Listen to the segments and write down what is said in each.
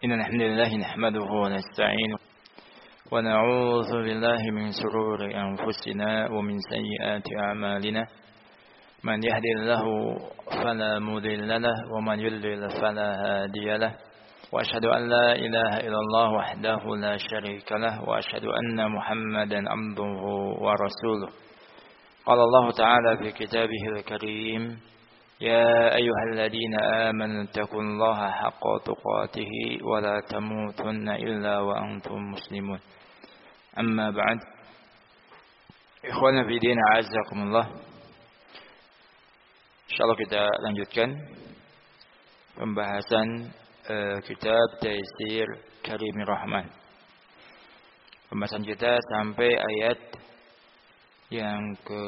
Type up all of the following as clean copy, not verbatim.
إن الحمد لله نحمده ونستعينه ونعوذ بالله من شرور أنفسنا ومن سيئات أعمالنا من يهد الله فلا مضل له ومن يضلل فلا هادي له وأشهد أن لا إله إلا الله وحده لا شريك له وأشهد أن محمدا عبده ورسوله قال الله تعالى في كتابه الكريم يا أيها الذين آمنوا اتقوا الله حق تقاته ولا تموتن إلا وأنتم مسلمون أما بعد إخوانا في دين أعزكم الله InsyaAllah kita lanjutkan pembahasan kitab Taisir Karimir Rahman. Pembahasan kita sampai ayat yang ke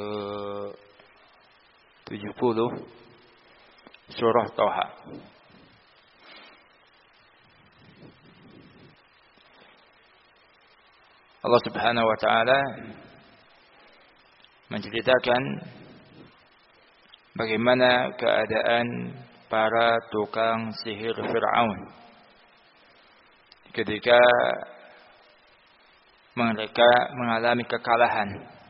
70 surah Thaha. Allah Subhanahu wa taala menceritakan bagaimana keadaan para tukang sihir Fir'aun ketika mereka mengalami kekalahan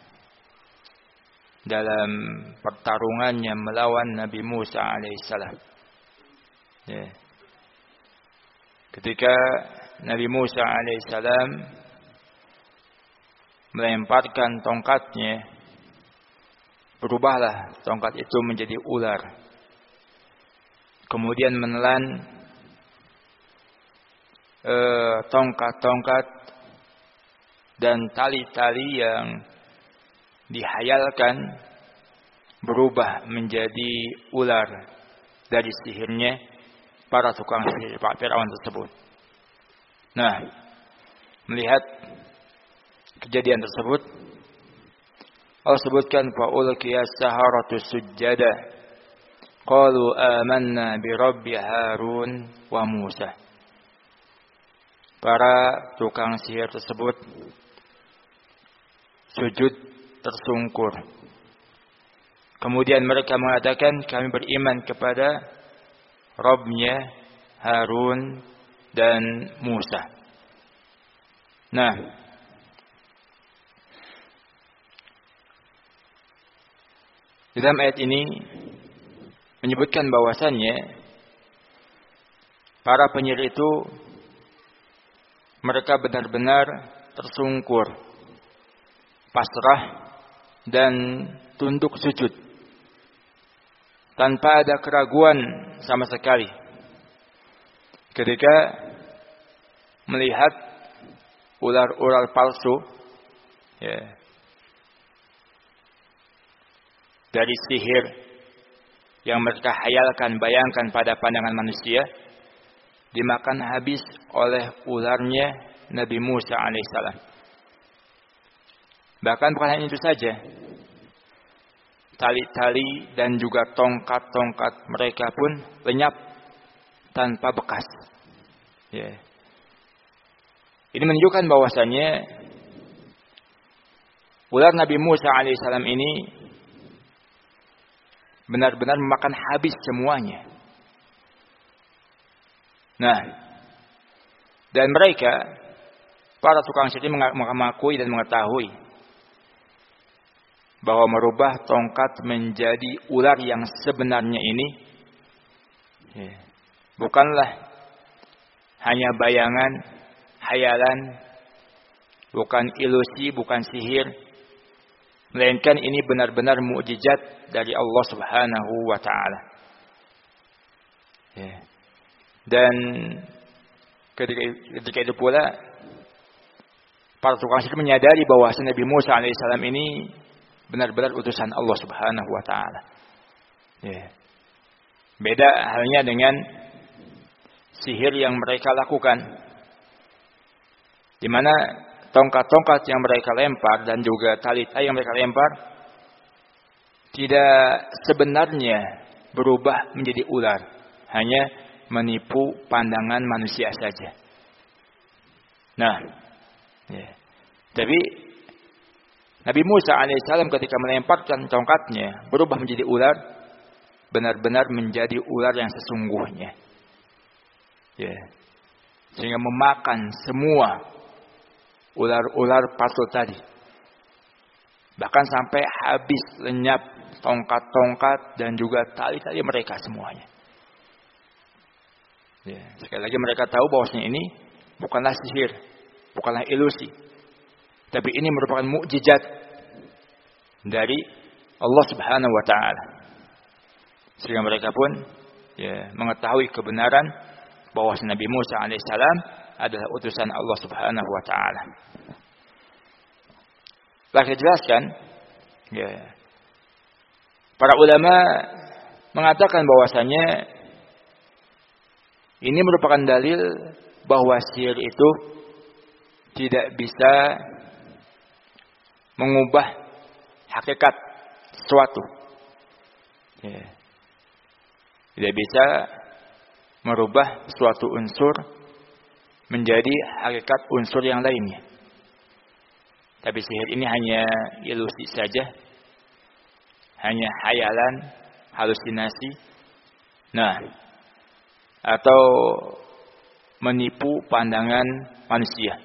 dalam pertarungannya melawan Nabi Musa alaihissalam. Ya. Ketika Nabi Musa alaihissalam melemparkan tongkatnya, berubahlah tongkat itu menjadi ular. Kemudian menelan tongkat-tongkat dan tali-tali yang dihayalkan berubah menjadi ular dari sihirnya para tukang sihir Pak Fir'aun tersebut. Nah, melihat kejadian tersebut, Allah sebutkan fa'ulqiya as-saharatu sujjada qalu amanna bi rabbi Harun wa Musa. Para tukang sihir tersebut sujud tersungkur. Kemudian mereka mengatakan kami beriman kepada Rabbnya Harun dan Musa. Nah, dalam ayat ini menyebutkan bahwasannya para penyihir itu mereka benar-benar tersungkur, pasrah dan tunduk sujud tanpa ada keraguan sama sekali ketika melihat ular-ular palsu dari sihir yang mereka hayalkan, bayangkan pada pandangan manusia, dimakan habis oleh ularnya Nabi Musa alaihissalam. Bahkan bukan hanya itu saja, tali-tali dan juga tongkat-tongkat mereka pun lenyap tanpa bekas. Ini menunjukkan bahwasannya ular Nabi Musa alaihissalam ini benar-benar memakan habis semuanya. Nah, dan mereka para tukang sihir mengakui dan mengetahui bahwa merubah tongkat menjadi ular yang sebenarnya ini bukanlah hanya bayangan, hayalan, bukan ilusi, bukan sihir, melainkan ini benar-benar mukjizat dari Allah Subhanahu wa taala. Dan ketika itu pula para tukang sihir menyadari bahwa Nabi Musa alaihissalam ini benar-benar utusan Allah Subhanahu wa taala. Beda halnya dengan sihir yang mereka lakukan, di mana tongkat-tongkat yang mereka lempar dan juga tali-tali yang mereka lempar tidak sebenarnya berubah menjadi ular, hanya menipu pandangan manusia saja. Nah, tapi Nabi Musa alaihissalam ketika melemparkan tongkatnya berubah menjadi ular, benar-benar menjadi ular yang sesungguhnya. sehingga memakan semua ular-ular patul tadi. Bahkan sampai habis lenyap tongkat-tongkat dan juga tali-tali mereka semuanya. Ya, sekali lagi mereka tahu bahwasanya ini bukanlah sihir, bukanlah ilusi, tapi ini merupakan mukjizat dari Allah Subhanahu wa taala. Sehingga mereka pun mengetahui kebenaran bahwa Nabi Musa alaihissalam adalah utusan Allah Subhanahu wa taala. Telah dijelaskan, para ulama mengatakan bahwasanya ini merupakan dalil bahwa sihir itu tidak bisa mengubah hakikat sesuatu. Tidak bisa merubah suatu unsur menjadi hakikat unsur yang lainnya. Tapi sihir ini hanya ilusi saja, hanya hayalan, halusinasi. Atau menipu pandangan manusia.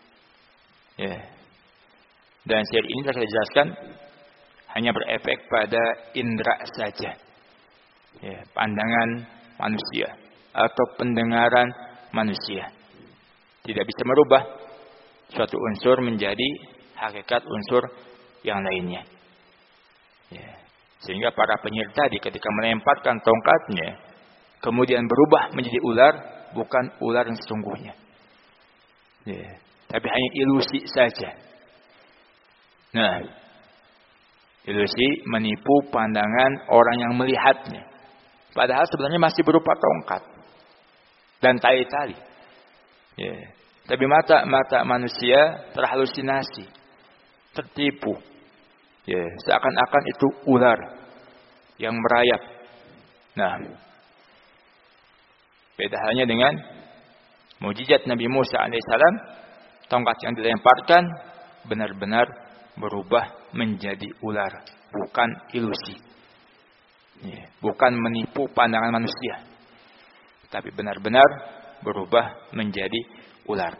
Dan sihir ini telah dijelaskan hanya berefek pada indera saja. Pandangan manusia atau pendengaran manusia. Tidak bisa merubah suatu unsur menjadi hakikat unsur yang lainnya. Sehingga para penyihir tadi ketika melemparkan tongkatnya kemudian berubah menjadi ular, bukan ular yang sesungguhnya. Tapi hanya ilusi saja. Ilusi menipu pandangan orang yang melihatnya. Padahal sebenarnya masih berupa tongkat dan tali-tali. Tapi mata manusia terhalusinasi, tertipu. Seakan-akan itu ular yang merayap. Beda halnya dengan mukjizat Nabi Musa alaihissalam, tongkat yang dilemparkan benar-benar berubah menjadi ular, bukan ilusi. Bukan menipu pandangan manusia, tapi benar-benar berubah menjadi ular.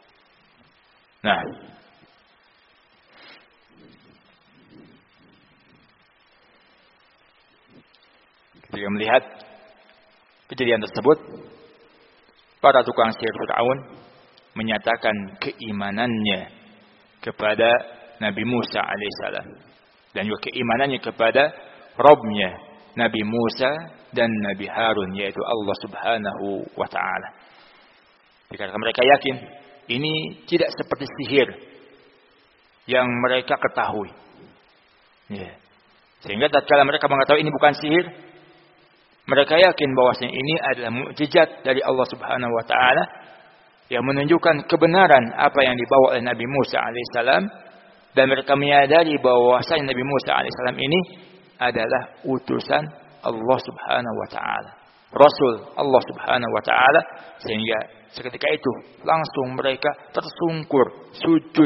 Ketika melihat kejadian tersebut, para tukang sihir Fir'aun menyatakan keimanannya kepada Nabi Musa alaihissalam dan juga keimanannya kepada Rabbnya Nabi Musa dan Nabi Harun, yaitu Allah Subhanahu wa taala. Karena mereka yakin ini tidak seperti sihir yang mereka ketahui. Sehingga tatkala mereka mengetahui ini bukan sihir, mereka yakin bahwasanya ini adalah mukjizat dari Allah Subhanahu wa taala yang menunjukkan kebenaran apa yang dibawa oleh Nabi Musa alaihissalam, dan mereka menyadari bahwasanya Nabi Musa alaihissalam ini adalah utusan Allah Subhanahu wa taala, Rasul Allah Subhanahu wa taala, sehingga seketika itu langsung mereka tersungkur sujud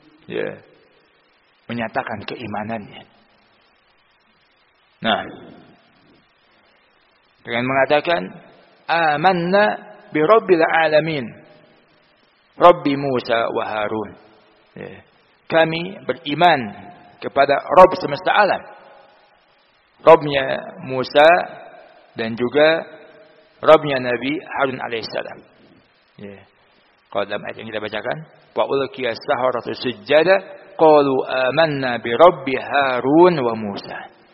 menyatakan keimanannya. Dengan mengatakan amanna bi rabbil alamin, Rabbi Musa wa Harun. Kami beriman kepada Rabb semesta alam, Rabbnya Musa dan juga Rabbnya Nabi Harun alaihissalam. Kalau dalam ayat yang kita bacakan, wa ulqiya as-saharatu sujada qalu amanna bi Rabbi Harun wa Musa.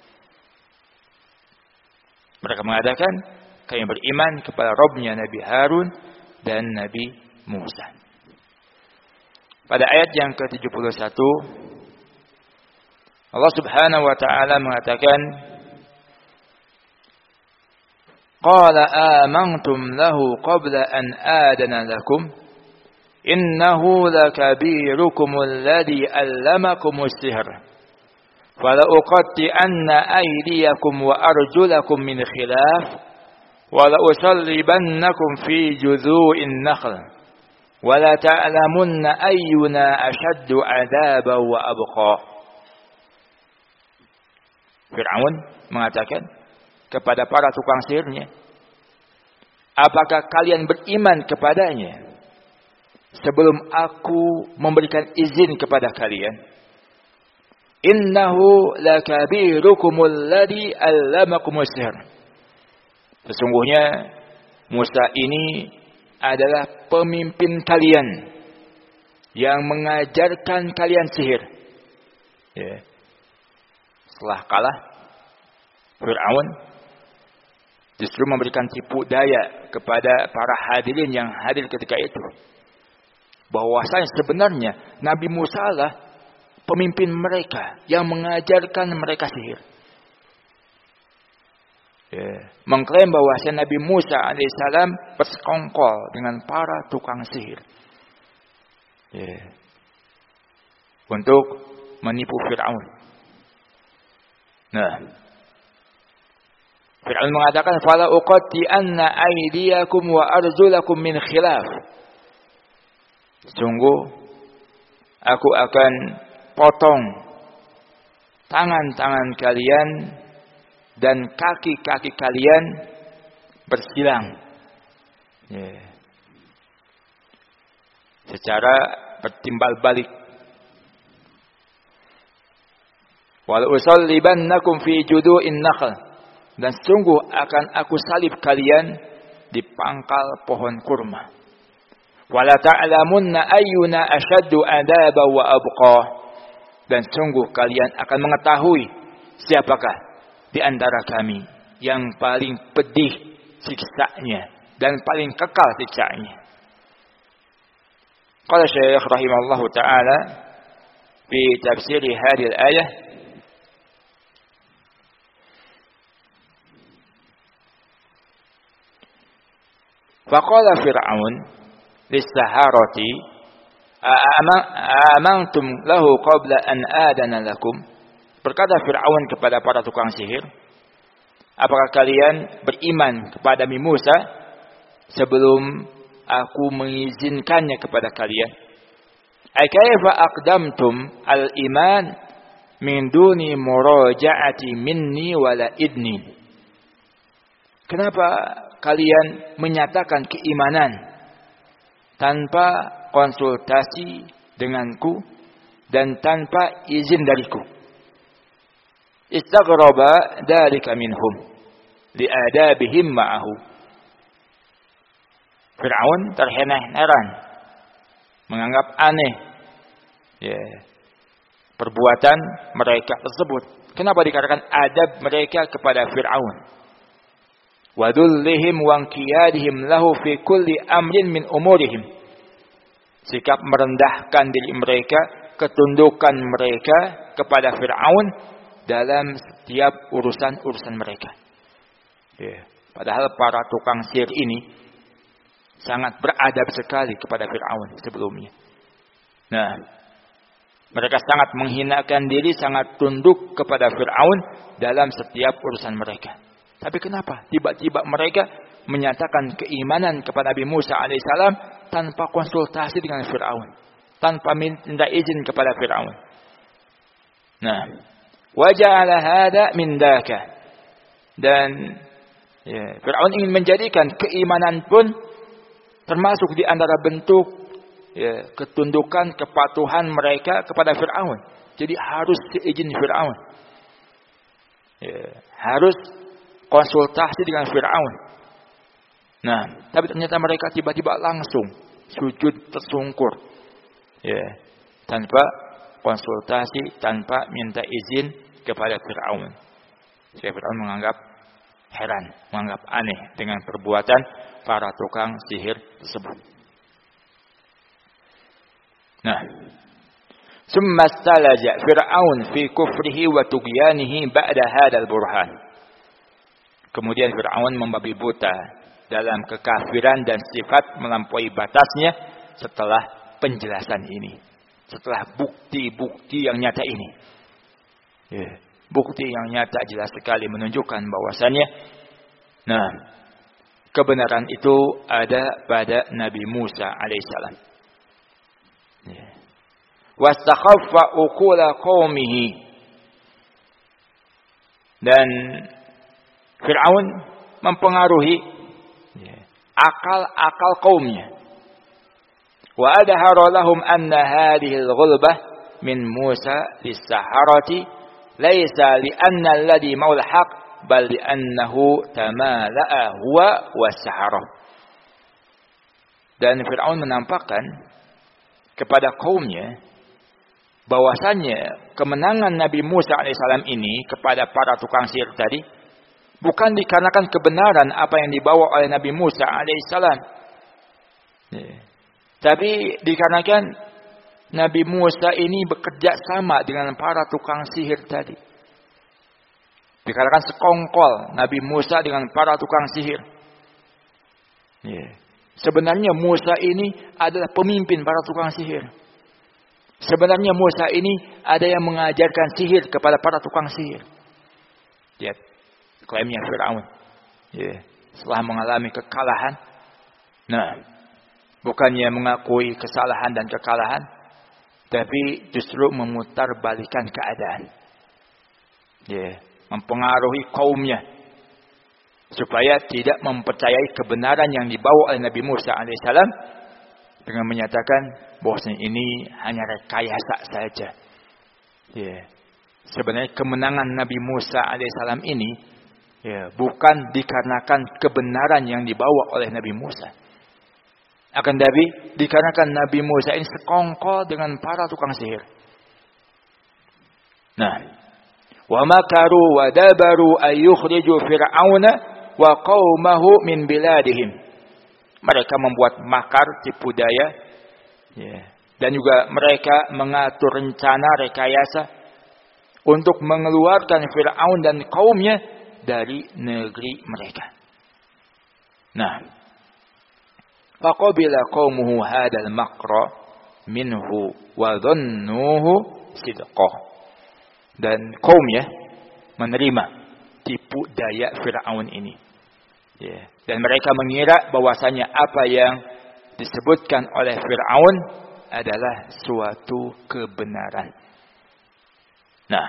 Mereka mengatakan kami beriman kepada Rabbnya Nabi Harun dan Nabi Musa. Pada ayat yang ke-71 Allah Subhanahu wa taala mengatakan qala amantum lahu qabla an adana lakum innahu lakabirukum alladhi allamakumus sihr فَلَأُقَطِّعَنَّ أَيْدِيَكُمْ وَأَرْجُلَكُمْ مِنْ خِلَافٍ وَلَأُصَلِّبَنَّكُمْ فِي جُذُوعِ النَّخْلِ وَلَتَعْلَمُنَّ أَيُّنَا أَشَدُّ عَذَابًا وَأَبْقَى. Fir'aun mengatakan kepada para tukang sihirnya, apakah kalian beriman kepadanya sebelum aku memberikan izin kepada kalian, innahu lakabirukumul ladzi 'allamakumus sihr. Sesungguhnya Musa ini adalah pemimpin kalian yang mengajarkan kalian sihir. Ya. Setelah kalah, Fir'aun justru memberikan tipu daya kepada para hadirin yang hadir ketika itu, bahwasanya sebenarnya Nabi Musa lah pemimpin mereka yang mengajarkan mereka sihir. Mengklaim bahwasanya Nabi Musa alaihissalam bersekongkol dengan para tukang sihir untuk menipu Fir'aun. Nah, Fir'aun mengatakan, "Fala uqatti'anna aydiyakum wa arjulakum min khilaf." Sungguh aku akan potong tangan-tangan kalian dan kaki-kaki kalian bersilang. Secara bertimbal balik. Wal usallibannakum fi judu'in nakhl. Dan sungguh akan aku salib kalian di pangkal pohon kurma. Wala ta'lamunna ayyuna ashaddu adaba wa abqa. Dan sungguh kalian akan mengetahui siapakah di antara kami yang paling pedih siksanya dan paling kekal siksanya. Qala Syekh rahimahullah taala fi tafsir hadhihi al-ayah, faqala Fir'aun lis-saharati amantum lahu qabla an adana lakum. Berkata Fir'aun kepada para tukang sihir, apakah kalian beriman kepada Nabi Musa sebelum aku mengizinkannya kepada kalian? Ay kaifa aqdamtum al-iman min duni muraja'ati minni wala idni. Kenapa kalian menyatakan keimanan tanpa konsultasi denganku dan tanpa izin dariku? Istaghraba dzalika minhum li'adabihim ma'ahu. Fir'aun terheran-heran, menganggap aneh perbuatan mereka tersebut. Kenapa dikatakan adab mereka kepada Fir'aun? Wa dhullihim wa inqiyadihim lahu fi kulli amrin min umurihim. Sikap merendahkan diri mereka, ketundukan mereka kepada Fir'aun dalam setiap urusan-urusan mereka. Padahal para tukang sihir ini sangat beradab sekali kepada Fir'aun sebelumnya. Nah, mereka sangat menghinakan diri, sangat tunduk kepada Fir'aun dalam setiap urusan mereka. Tapi kenapa tiba-tiba mereka menyatakan keimanan kepada Nabi Musa alaihissalam tanpa konsultasi dengan Fir'aun, tanpa minta izin kepada Fir'aun? Nah, waja'ala hada min daka. Dan Fir'aun ingin menjadikan keimanan pun termasuk di antara bentuk ketundukan, kepatuhan mereka kepada Fir'aun. Jadi harus seizin Fir'aun. Harus konsultasi dengan Fir'aun. Nah, tapi ternyata mereka tiba-tiba langsung sujud tersungkur. Tanpa konsultasi, tanpa minta izin kepada Fir'aun. Fir'aun menganggap heran, menganggap aneh dengan perbuatan para tukang sihir tersebut. Nah, summa stalaja Fir'aun fi kufrihi wa tughyanihi ba'da hadzal burhan. Kemudian Fir'aun membabi buta dalam kekafiran dan sifat melampaui batasnya setelah penjelasan ini, setelah bukti-bukti yang nyata ini. Bukti yang nyata jelas sekali menunjukkan bahwasannya kebenaran itu ada pada Nabi Musa alaihissalam. Wastakhaffa uqula qaumihi. Dan Fir'aun mempengaruhi akal-akal kaumnya. Wa adhara lahum anna hadhihi al-ghulbah min Musa lis-saharati laisa li anna alladhi maul haq bal li annahu tamala'a huwa was-sahara. Dan Fir'aun menampakkan kepada kaumnya bahwasannya kemenangan Nabi Musa alaihissalam ini kepada para tukang sihir tadi bukan dikarenakan kebenaran apa yang dibawa oleh Nabi Musa alaihissalam, tapi dikarenakan Nabi Musa ini bekerja sama dengan para tukang sihir tadi. Dikarenakan sekongkol Nabi Musa dengan para tukang sihir. Sebenarnya Musa ini adalah pemimpin para tukang sihir. Sebenarnya Musa ini ada yang mengajarkan sihir kepada para tukang sihir. Lihat klaimnya Fir'aun. Setelah mengalami kekalahan. Nah, bukannya mengakui kesalahan dan kekalahan, tapi justru memutarbalikkan keadaan. Mempengaruhi kaumnya supaya tidak mempercayai kebenaran yang dibawa oleh Nabi Musa alaihissalam dengan menyatakan bahwasanya ini hanya rekayasa saja. Sebenarnya kemenangan Nabi Musa alaihissalam ini bukan dikarenakan kebenaran yang dibawa oleh Nabi Musa. Akan tapi dikarenakan Nabi Musa ini sekongkol dengan para tukang sihir. Nah, wa makaru wa dabaru ayyukhriju fir'auna wa qaumahu min biladihim. Mereka membuat makar, tipu daya, dan juga mereka mengatur rencana rekayasa untuk mengeluarkan Fir'aun dan kaumnya dari negeri mereka. Nah, faqabila qaumuhu hadal makra minhu wa dhannuhu sidqah. Dan kaumnya menerima tipu daya Fir'aun ini. Dan mereka mengira bahwasanya apa yang disebutkan oleh Fir'aun adalah suatu kebenaran. Nah,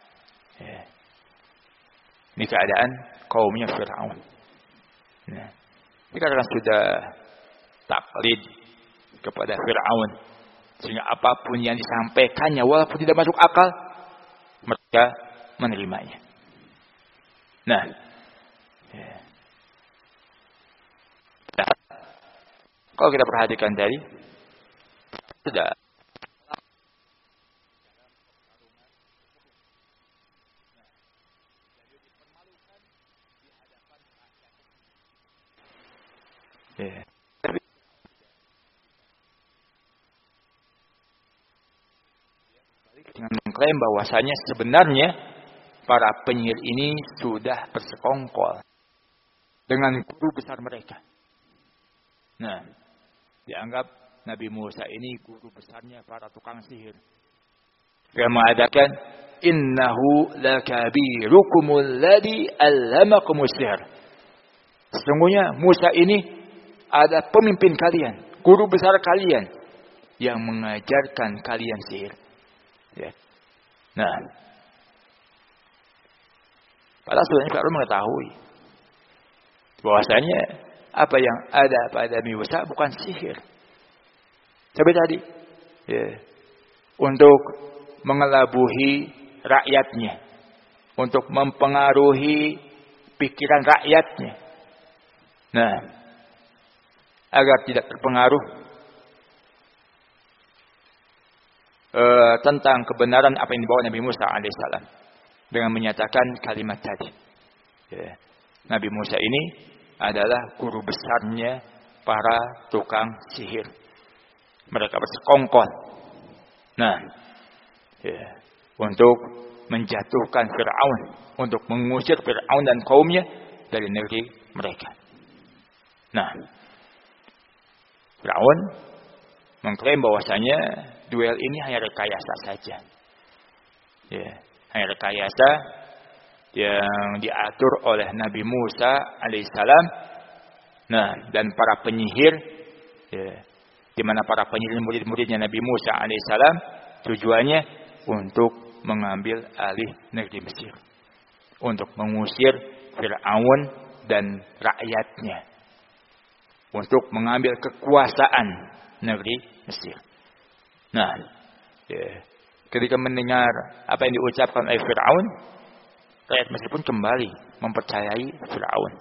ini keadaan kaumnya Fir'aun. Nah, ini karena sudah taklid kepada Fir'aun, sehingga apapun yang disampaikannya walaupun tidak masuk akal, mereka menerimanya. Nah, kalau kita perhatikan tadi, sudah dengan mengklaim bahwasanya sebenarnya para penyihir ini sudah bersekongkol dengan guru besar mereka. Nah, dianggap Nabi Musa ini guru besarnya para tukang sihir. Dia mengatakan, innahu lakabirukumul ladzi allamakumus sihr. Sesungguhnya Musa ini ada pemimpin kalian, guru besar kalian yang mengajarkan kalian sihir. Nah, padahal sebenarnya Fir'aun mengetahui bahwasanya apa yang ada pada Nabi Musa bukan sihir. Seperti tadi, untuk mengelabuhi rakyatnya, untuk mempengaruhi pikiran rakyatnya. Nah, agar tidak terpengaruh tentang kebenaran apa yang dibawa Nabi Musa alaihissalam dengan menyatakan kalimat tadi. Nabi Musa ini adalah guru besarnya para tukang sihir. Mereka bersekongkol. Nah, untuk menjatuhkan Fir'aun, untuk mengusir Fir'aun dan kaumnya dari negeri mereka. Nah, Fir'aun mengklaim bahwasanya duel ini hanya rekayasa saja. Hanya rekayasa yang diatur oleh Nabi Musa alaihissalam. Nah, dan para penyihir, di mana para penyihir murid-muridnya Nabi Musa alaihissalam tujuannya untuk mengambil alih negeri Mesir, untuk mengusir Fir'aun dan rakyatnya, untuk mengambil kekuasaan negeri Mesir. Nah, ketika mendengar apa yang diucapkan oleh Fir'aun, rakyat Mesir pun kembali mempercayai Fir'aun.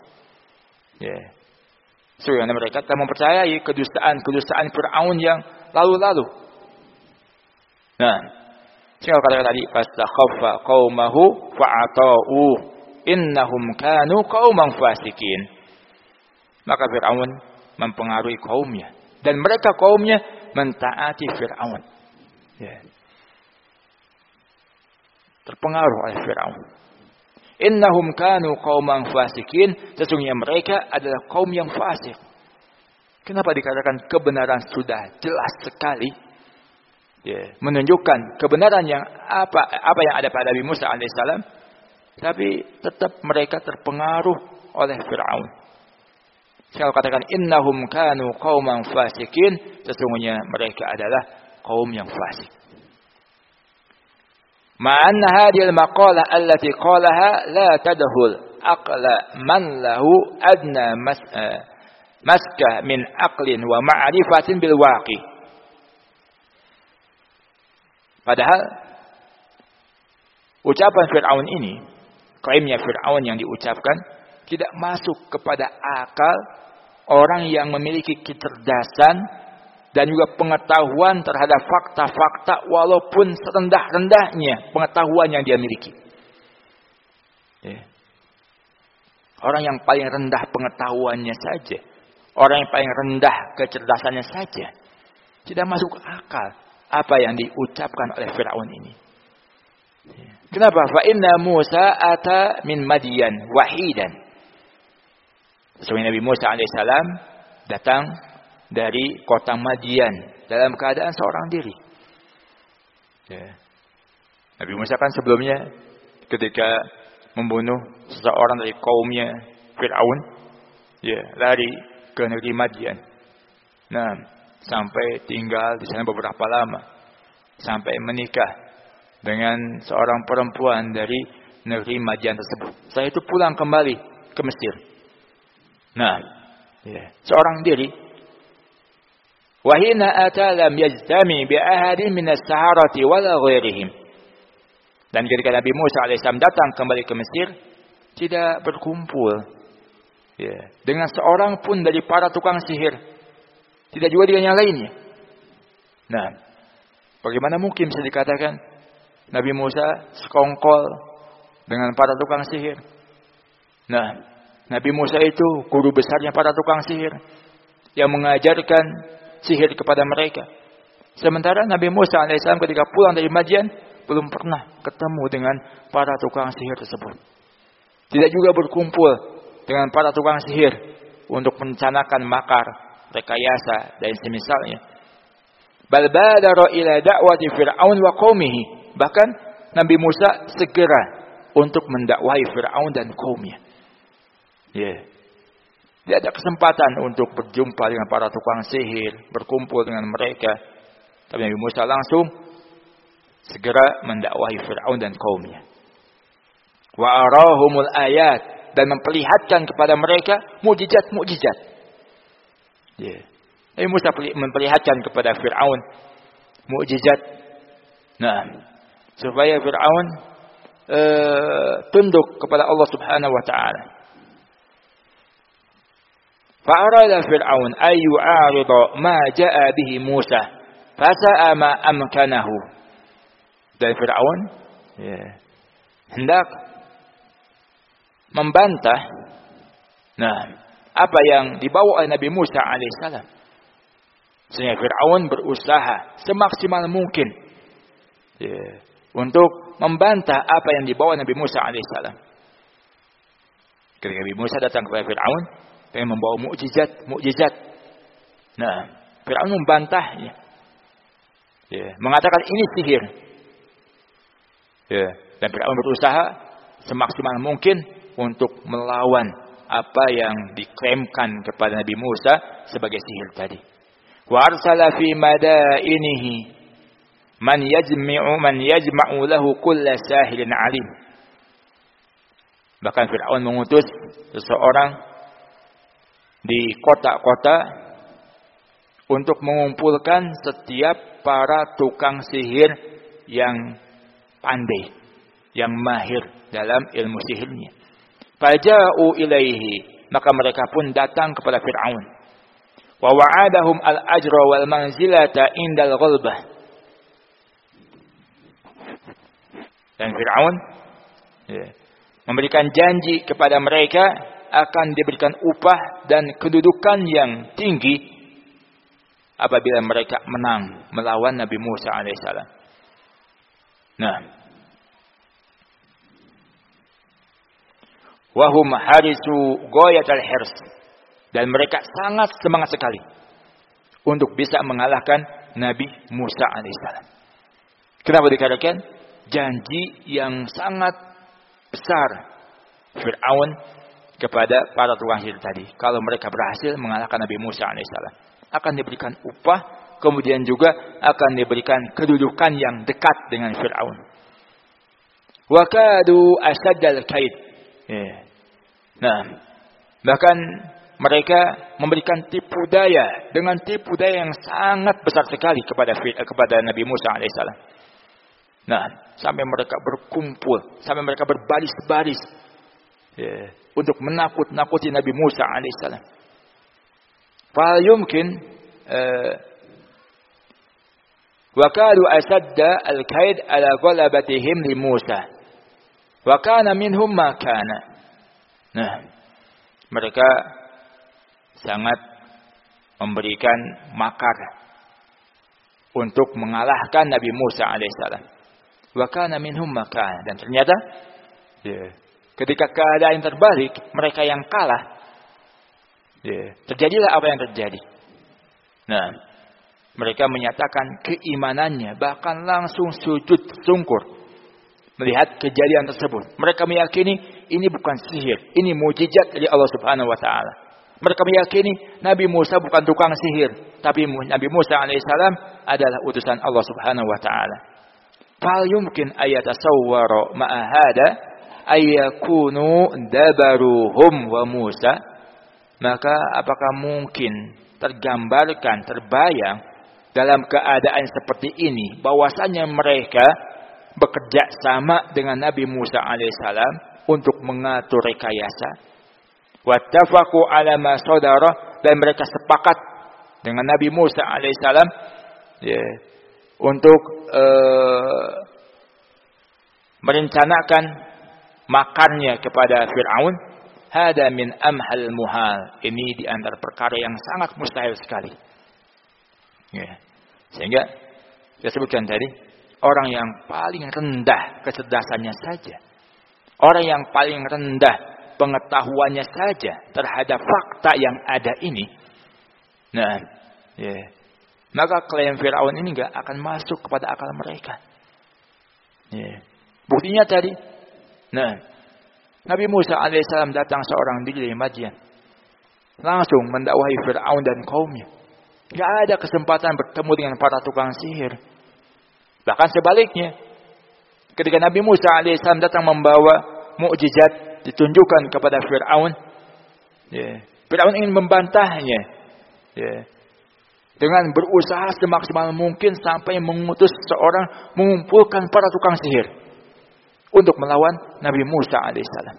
Karena mereka telah mempercayai kedustaan Fir'aun yang lalu-lalu. Nah, sehingga kata tadi, fastakhaffa qaumahu fa'ata'u innahum kanu qauman fasikin. Maka Fir'aun mempengaruhi kaumnya, dan mereka kaumnya mentaati Fir'aun. Terpengaruh oleh Fir'aun. Innahum kanu qauman fasikin, sesungguhnya mereka adalah kaum yang fasik. Kenapa dikatakan kebenaran sudah jelas sekali? Menunjukkan kebenaran yang apa yang ada pada Nabi Musa alaihissalam, tapi tetap mereka terpengaruh oleh Fir'aun. Saya katakan innahum kanu qauman fasikin, sesungguhnya mereka adalah kaum yang fasik. Ma'anna hadhihi al-maqalah allati qalaha la tadkhul aqla man lahu adna maskah min aqlin wa ma'rifatin bil waqi. Padahal ucapan Fir'aun ini, klaimnya Fir'aun yang diucapkan, tidak masuk kepada akal orang yang memiliki kecerdasan dan juga pengetahuan terhadap fakta-fakta walaupun serendah-rendahnya pengetahuan yang dia miliki. Orang yang paling rendah pengetahuannya saja, orang yang paling rendah kecerdasannya saja, tidak masuk akal apa yang diucapkan oleh Fir'aun ini. Kenapa? Fa inna Musa ata min Madian wahidan. Sesungguhnya Nabi Musa alaihissalam datang dari kota Madian dalam keadaan seorang diri. Nabi Musa kan sebelumnya ketika membunuh seseorang dari kaumnya Fir'aun, lari ke negeri Madian. Nah, sampai tinggal di sana beberapa lama, sampai menikah dengan seorang perempuan dari negeri Madian tersebut. Setelah itu pulang kembali ke Mesir. Nah, seorang diri. Wahina ata lam yajtami bi ahadin min as-saharati wala ghairihim. Dan ketika Nabi Musa alaihissalam datang kembali ke Mesir, tidak berkumpul dengan seorang pun dari para tukang sihir, tidak juga dengan yang lainnya. Nah, bagaimana mungkin bisa dikatakan Nabi Musa sekongkol dengan para tukang sihir? Nah, Nabi Musa itu guru besarnya para tukang sihir yang mengajarkan sihir kepada mereka. Sementara Nabi Musa alaihissalam ketika pulang dari Madian belum pernah ketemu dengan para tukang sihir tersebut. Tidak juga berkumpul dengan para tukang sihir untuk merencanakan makar, rekayasa dan semisalnya. Bal badara ila da'wati Fir'aun wa qaumihi. Bahkan Nabi Musa segera untuk mendakwahi Fir'aun dan kaumnya. Dia ada kesempatan untuk berjumpa dengan para tukang sihir, berkumpul dengan mereka. Tapi Nabi Musa langsung segera mendakwahi Fir'aun dan kaumnya. Wa arahumul ayat, dan memperlihatkan kepada mereka mukjizat-mukjizat. Nabi Musa memperlihatkan kepada Fir'aun mukjizat. Nah, supaya Fir'aun tunduk kepada Allah Subhanahu wa taala. Fa'arada Fir'aun ay yu'arida ma ja'a bihi Musa fasa'a ma amkanahu. Dan Fir'aun hendak membantah apa yang dibawa oleh Nabi Musa alaihissalam. Sehingga Fir'aun berusaha semaksimal mungkin untuk membantah apa yang dibawa Nabi Musa alaihissalam. Ketika Nabi Musa datang kepada Fir'aun pengen membawa mukjizat. Nah, Fir'aun membantahnya. Mengatakan ini sihir. Dan Fir'aun berusaha semaksimal mungkin untuk melawan apa yang diklaimkan kepada Nabi Musa sebagai sihir tadi. Wa arsala fi madainihi man yajma'u lahu kulla sahirin alim. Bahkan Fir'aun mengutus seseorang di kota-kota untuk mengumpulkan setiap para tukang sihir yang pandai, yang mahir dalam ilmu sihirnya. Faja'u ilaihi, maka mereka pun datang kepada Fir'aun. Wa wa'adahum al-ajra wal manzilata indal ghulbah. Dan Fir'aun memberikan janji kepada mereka akan diberikan upah dan kedudukan yang tinggi apabila mereka menang melawan Nabi Musa alaihissalam. Nah, wahum harisu ghayatal hirs, dan mereka sangat semangat sekali untuk bisa mengalahkan Nabi Musa alaihissalam. Kenapa dikatakan janji yang sangat besar Fir'aun kepada para tukang sihir tadi? Kalau mereka berhasil mengalahkan Nabi Musa alaihissalam, akan diberikan upah, kemudian juga akan diberikan kedudukan yang dekat dengan Fir'aun. Wa kadu asaddal kaid. Nah, bahkan mereka memberikan tipu daya dengan tipu daya yang sangat besar sekali kepada Nabi Musa alaihissalam. Nah, sampai mereka berkumpul, sampai mereka berbaris-baris untuk menakut-nakuti Nabi Musa alaihissalam. Fal yumkin wa kadu asadda al-kaid ala ghalabatihim li Musa wa kana minhum ma kana. Nah, mereka sangat memberikan makar untuk mengalahkan Nabi Musa alaihissalam. Wa kana minhum ma kana, dan ternyata ketika keadaan terbalik, mereka yang kalah. Terjadilah apa yang terjadi. Nah, mereka menyatakan keimanannya, bahkan langsung sujud sungkur melihat kejadian tersebut. Mereka meyakini ini bukan sihir, ini mukjizat dari Allah Subhanahu wa taala. Mereka meyakini Nabi Musa bukan tukang sihir, tapi Nabi Musa alaihissalam adalah utusan Allah Subhanahu wa taala. Fal yumkin ayatasawwara ma'a hada ayyakunu dabaruhum wa Musa. Maka apakah mungkin tergambarkan, terbayang dalam keadaan seperti ini bahwasanya mereka bekerja sama dengan Nabi Musa alaihissalam untuk mengatur rekayasa. Wattafaqu ala ma sadara, dan mereka sepakat dengan Nabi Musa alaihissalam untuk merencanakan makarnya kepada Fir'aun. Hada min amhal muhal. Ini di antara perkara yang sangat mustahil sekali. Sehingga saya sebutkan tadi, orang yang paling rendah kecerdasannya saja, orang yang paling rendah pengetahuannya saja terhadap fakta yang ada ini, nah, maka klaim Fir'aun ini nggak akan masuk kepada akal mereka. Buktinya tadi, nah, Nabi Musa alaihissalam datang seorang diri dari Madian, langsung mendakwahi Fir'aun dan kaumnya. Tidak ada kesempatan bertemu dengan para tukang sihir. Bahkan sebaliknya, ketika Nabi Musa alaihissalam datang membawa mukjizat ditunjukkan kepada Fir'aun, Fir'aun ingin membantahnya, dengan berusaha semaksimal mungkin sampai mengutus seorang mengumpulkan para tukang sihir untuk melawan Nabi Musa alaihissalam.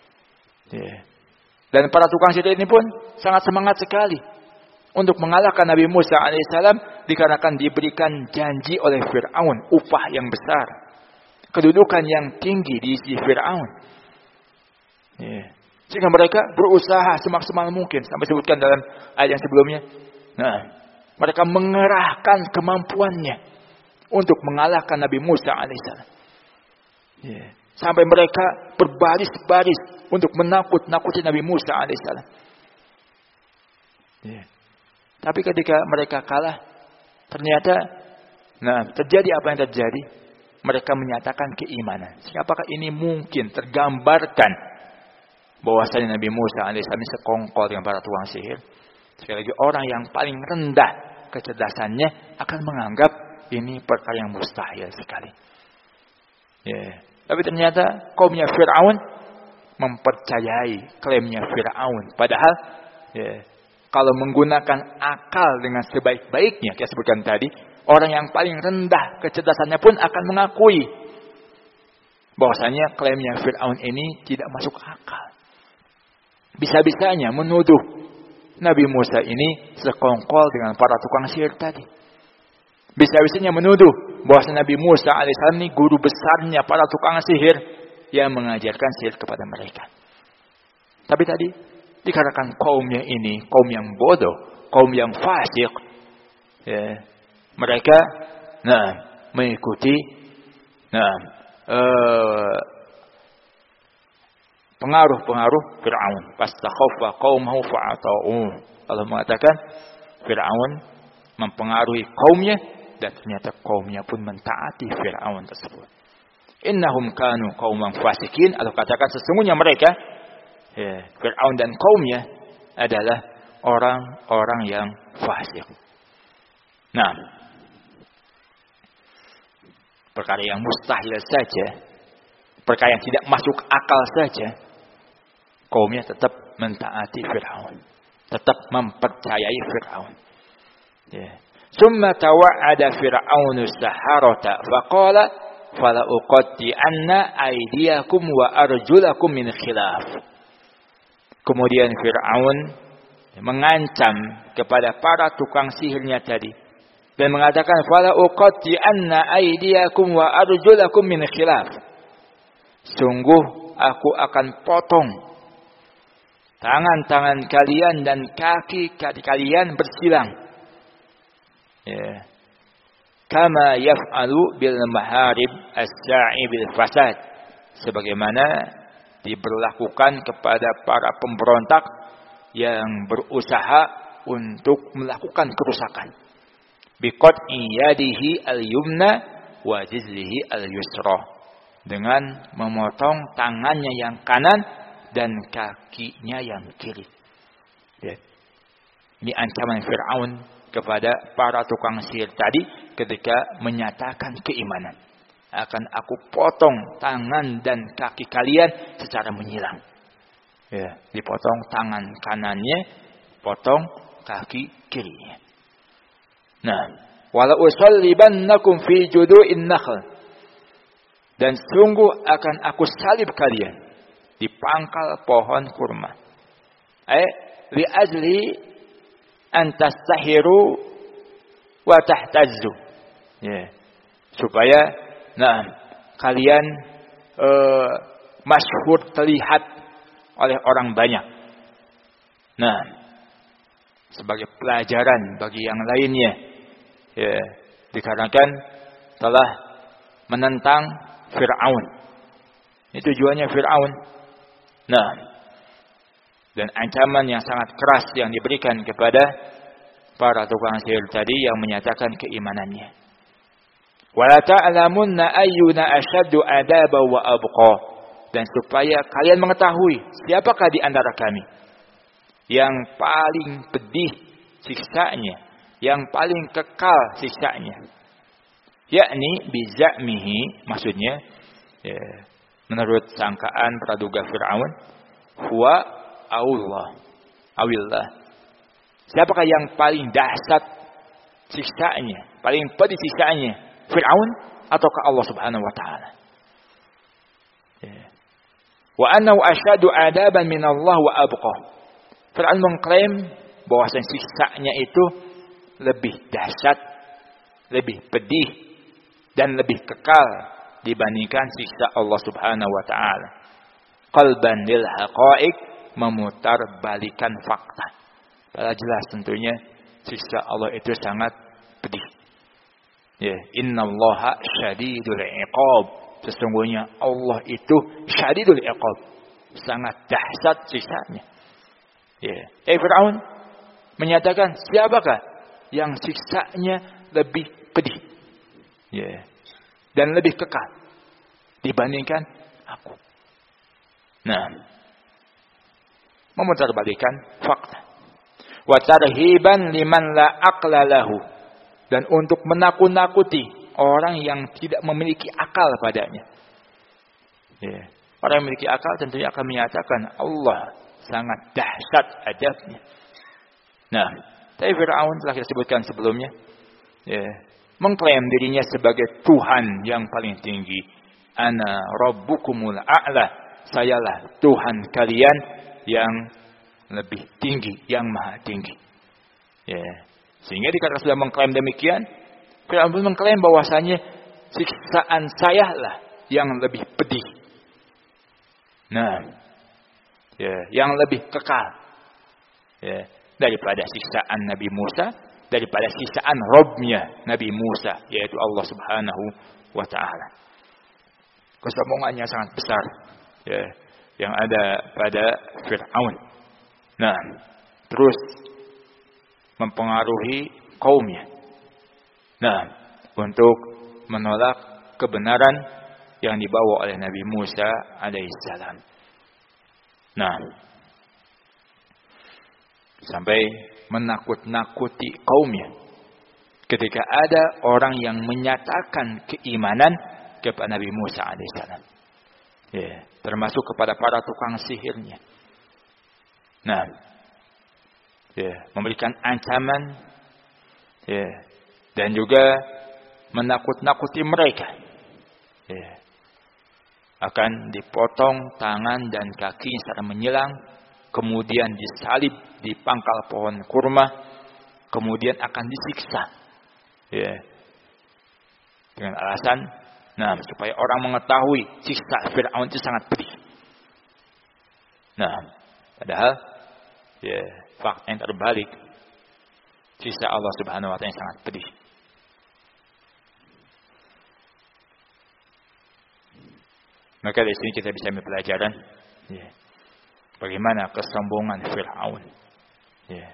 Dan para tukang sihir ini pun sangat semangat sekali untuk mengalahkan Nabi Musa alaihissalam, dikarenakan diberikan janji oleh Fir'aun upah yang besar, kedudukan yang tinggi di sisi Fir'aun. Sehingga mereka berusaha semaksimal mungkin, sampai sebutkan dalam ayat yang sebelumnya. Nah, mereka mengerahkan kemampuannya untuk mengalahkan Nabi Musa alaihissalam. Sampai mereka berbaris-baris untuk menakut-nakuti Nabi Musa alaihissalam. Tapi ketika mereka kalah, ternyata terjadi apa yang terjadi. Mereka menyatakan keimanan. Apakah ini mungkin tergambarkan bahwasanya Nabi Musa alaihissalam ini sekongkol dengan para tukang sihir? Sekali lagi, orang yang paling rendah kecerdasannya akan menganggap ini perkara yang mustahil sekali. Tapi ternyata kaumnya Fir'aun mempercayai klaimnya Fir'aun. Padahal kalau menggunakan akal dengan sebaik-baiknya, kita sebutkan tadi, orang yang paling rendah kecerdasannya pun akan mengakui bahwasanya klaimnya Fir'aun ini tidak masuk akal. Bisa-bisanya menuduh Nabi Musa ini sekongkol dengan para tukang sihir tadi. Bisa-bisanya menuduh bahwasanya Nabi Musa alaihissalam ini guru besarnya para tukang sihir yang mengajarkan sihir kepada mereka. Tapi tadi dikarenakan kaumnya ini kaum yang bodoh, kaum yang fasik, ya, mereka mengikuti pengaruh-pengaruh Fir'aun. Fastakhaffa qaumahu fa'ata'u. Allah mengatakan Fir'aun mempengaruhi kaumnya dan ternyata kaumnya pun mentaati Fir'aun tersebut. Innahum kanu qauman fasikin. Allah katakan sesungguhnya mereka, Fir'aun dan kaumnya adalah orang-orang yang fasik. Nah, perkara yang mustahil saja, perkara yang tidak masuk akal saja, kaumnya tetap mentaati Fir'aun, tetap mempercayai Fir'aun. Summa tawa'ada Fir'aunu saharata faqala fala uqatti'anna aydiyakum wa arjulakum min khilaf. Kemudian Fir'aun mengancam kepada para tukang sihirnya tadi dan mengatakan fala uqatti'anna aydiyakum wa arjulakum min khilaf. Sungguh aku akan potong tangan-tangan kalian dan kaki kalian bersilang. Kama yaf'alu bil maharib as-sa'i bil fasad. Sebagaimana diberlakukan kepada para pemberontak yang berusaha untuk melakukan kerusakan. Biqat'i yadihi al-yumna wa jizlihi al-yusra. Dengan memotong tangannya yang kanan dan kakinya yang kiri. Ini ancaman Fir'aun kepada para tukang sihir tadi ketika menyatakan keimanan. Akan aku potong tangan dan kaki kalian secara menyilang. Dipotong tangan kanannya, potong kaki kirinya. Nah, wala usallibannakum fi judu'in nakhl. Dan sungguh akan aku salib kalian di pangkal pohon kurma. Li ajli an tastahiru wa tahtazzu. Supaya kalian masyhur terlihat oleh orang banyak. Sebagai pelajaran bagi yang lainnya, dikarenakan telah menentang Fir'aun. Itu tujuannya Fir'aun. Dan ancaman yang sangat keras yang diberikan kepada para tukang sihir tadi yang menyatakan keimanannya. Wala ta'lamunna ayyuna asyaddu adaba wa abqa. Dan supaya kalian mengetahui siapakah di antara kami yang paling pedih siksanya, yang paling kekal siksanya. Yakni bizamihi, maksudnya menurut sangkaan praduga Fir'aun, huwa awillah. Siapakah yang paling dahsyat siksanya, paling pedih siksanya? Fir'aun ataukah Allah Subhanahu wa taala? Wa annahu asyadu adaban min Allah wa abqa. Fir'aun mengklaim bahwa siksanya itu lebih dahsyat, lebih pedih dan lebih kekal dibandingkan siksa Allah Subhanahu wa taala. Qalban lil haqa'iq, memutarbalikan fakta. Padahal jelas tentunya siksa Allah itu sangat pedih. Innallaha syadidul iqab. Sesungguhnya Allah itu syadidul iqab, sangat dahsyat siksanya. Fir'aun menyatakan siapakah yang siksanya lebih pedih dan lebih kekal dibandingkan aku. Memutarbalikan fakta. Wa tarhiban liman la aqla lahu. Dan untuk menakut-nakuti orang yang tidak memiliki akal padanya. Orang yang memiliki akal tentunya akan menyatakan Allah sangat dahsyat adabnya. Nah, tapi Fir'aun telah kita sebutkan sebelumnya, ya, mengklaim dirinya sebagai Tuhan yang paling tinggi. Ana rabbukumul a'la, sayalah Tuhan kalian yang lebih tinggi, yang maha tinggi. Ya, sehingga dikatakan sudah mengklaim demikian, Fir'aun pun mengklaim bahwasanya siksaan saya lah yang lebih pedih. Nah, ya, yang lebih kekal, ya, daripada siksaan Nabi Musa, daripada siksaan Rabbnya Nabi Musa, yaitu Allah Subhanahu wa Ta'ala. Kesombongannya sangat besar, ya, yang ada pada Fir'aun. Nah, terus mempengaruhi kaumnya. Nah, untuk menolak kebenaran yang dibawa oleh Nabi Musa alaihissalam. Nah, sampai menakut-nakuti kaumnya ketika ada orang yang menyatakan keimanan kepada Nabi Musa alaihissalam, ya, termasuk kepada para tukang sihirnya. Nah, ya, memberikan ancaman, ya, dan juga menakut-nakuti mereka, ya, akan dipotong tangan dan kaki secara menyilang, kemudian disalib di pangkal pohon kurma, kemudian akan disiksa, ya, dengan alasan, nah, supaya orang mengetahui siksa Fir'aun itu sangat pedih. Nah, padahal, ya, fakta yang terbalik, siksa Allah Subhanahu wa Ta'ala yang sangat pedih. Maka dari sini kita bisa ambil pelajaran, ya, bagaimana kesombongan Fir'aun. Ya.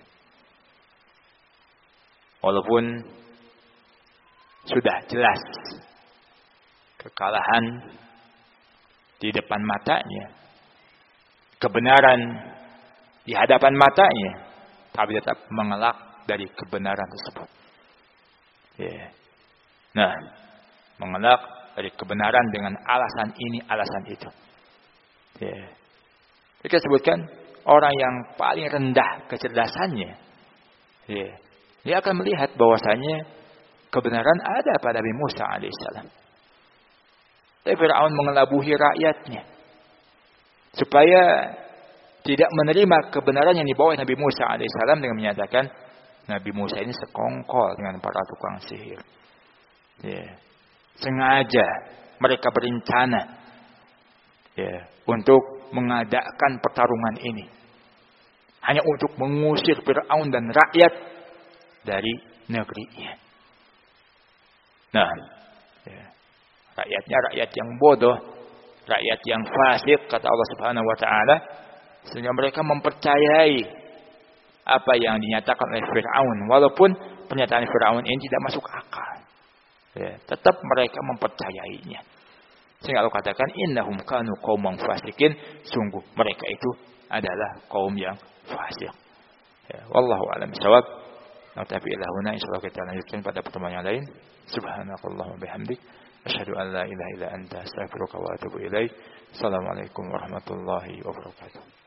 Walaupun sudah jelas kekalahan di depan matanya, kebenaran di hadapan matanya, tapi tetap mengelak dari kebenaran tersebut. Ya. Nah, mengelak dari kebenaran dengan alasan ini, alasan itu. Ya. Kita sebutkan orang yang paling rendah kecerdasannya, ya, dia akan melihat bahwasanya kebenaran ada pada Nabi Musa alaihissalam. Tapi Fir'aun mengelabuhi rakyatnya supaya tidak menerima kebenaran yang dibawa Nabi Musa alaihissalam dengan menyatakan Nabi Musa ini sekongkol dengan para tukang sihir. Ya. Sengaja mereka berencana, ya, untuk mengadakan pertarungan ini hanya untuk mengusir Fir'aun dan rakyat dari negerinya. Nah, ya, rakyatnya rakyat yang bodoh, rakyat yang fasik, kata Allah Subhanahu wa Ta'ala, sehingga mereka mempercayai apa yang dinyatakan oleh Fir'aun, walaupun pernyataan Fir'aun ini tidak masuk akal. Ya, tetap mereka mempercayainya. Sehingga Allah katakan innahum kanu qauman fasikin, sungguh mereka itu adalah kaum yang fasik. Ya, wallahu a'lam bishawab. Tapi ilahuna insyaallah kita lanjutkan pada pertemuan yang lain. Subhanakallahumma bihamdik asyhadu an la ilaha illa anta astaghfiruka wa atubu ilaik. Assalamualaikum warahmatullahi wabarakatuh.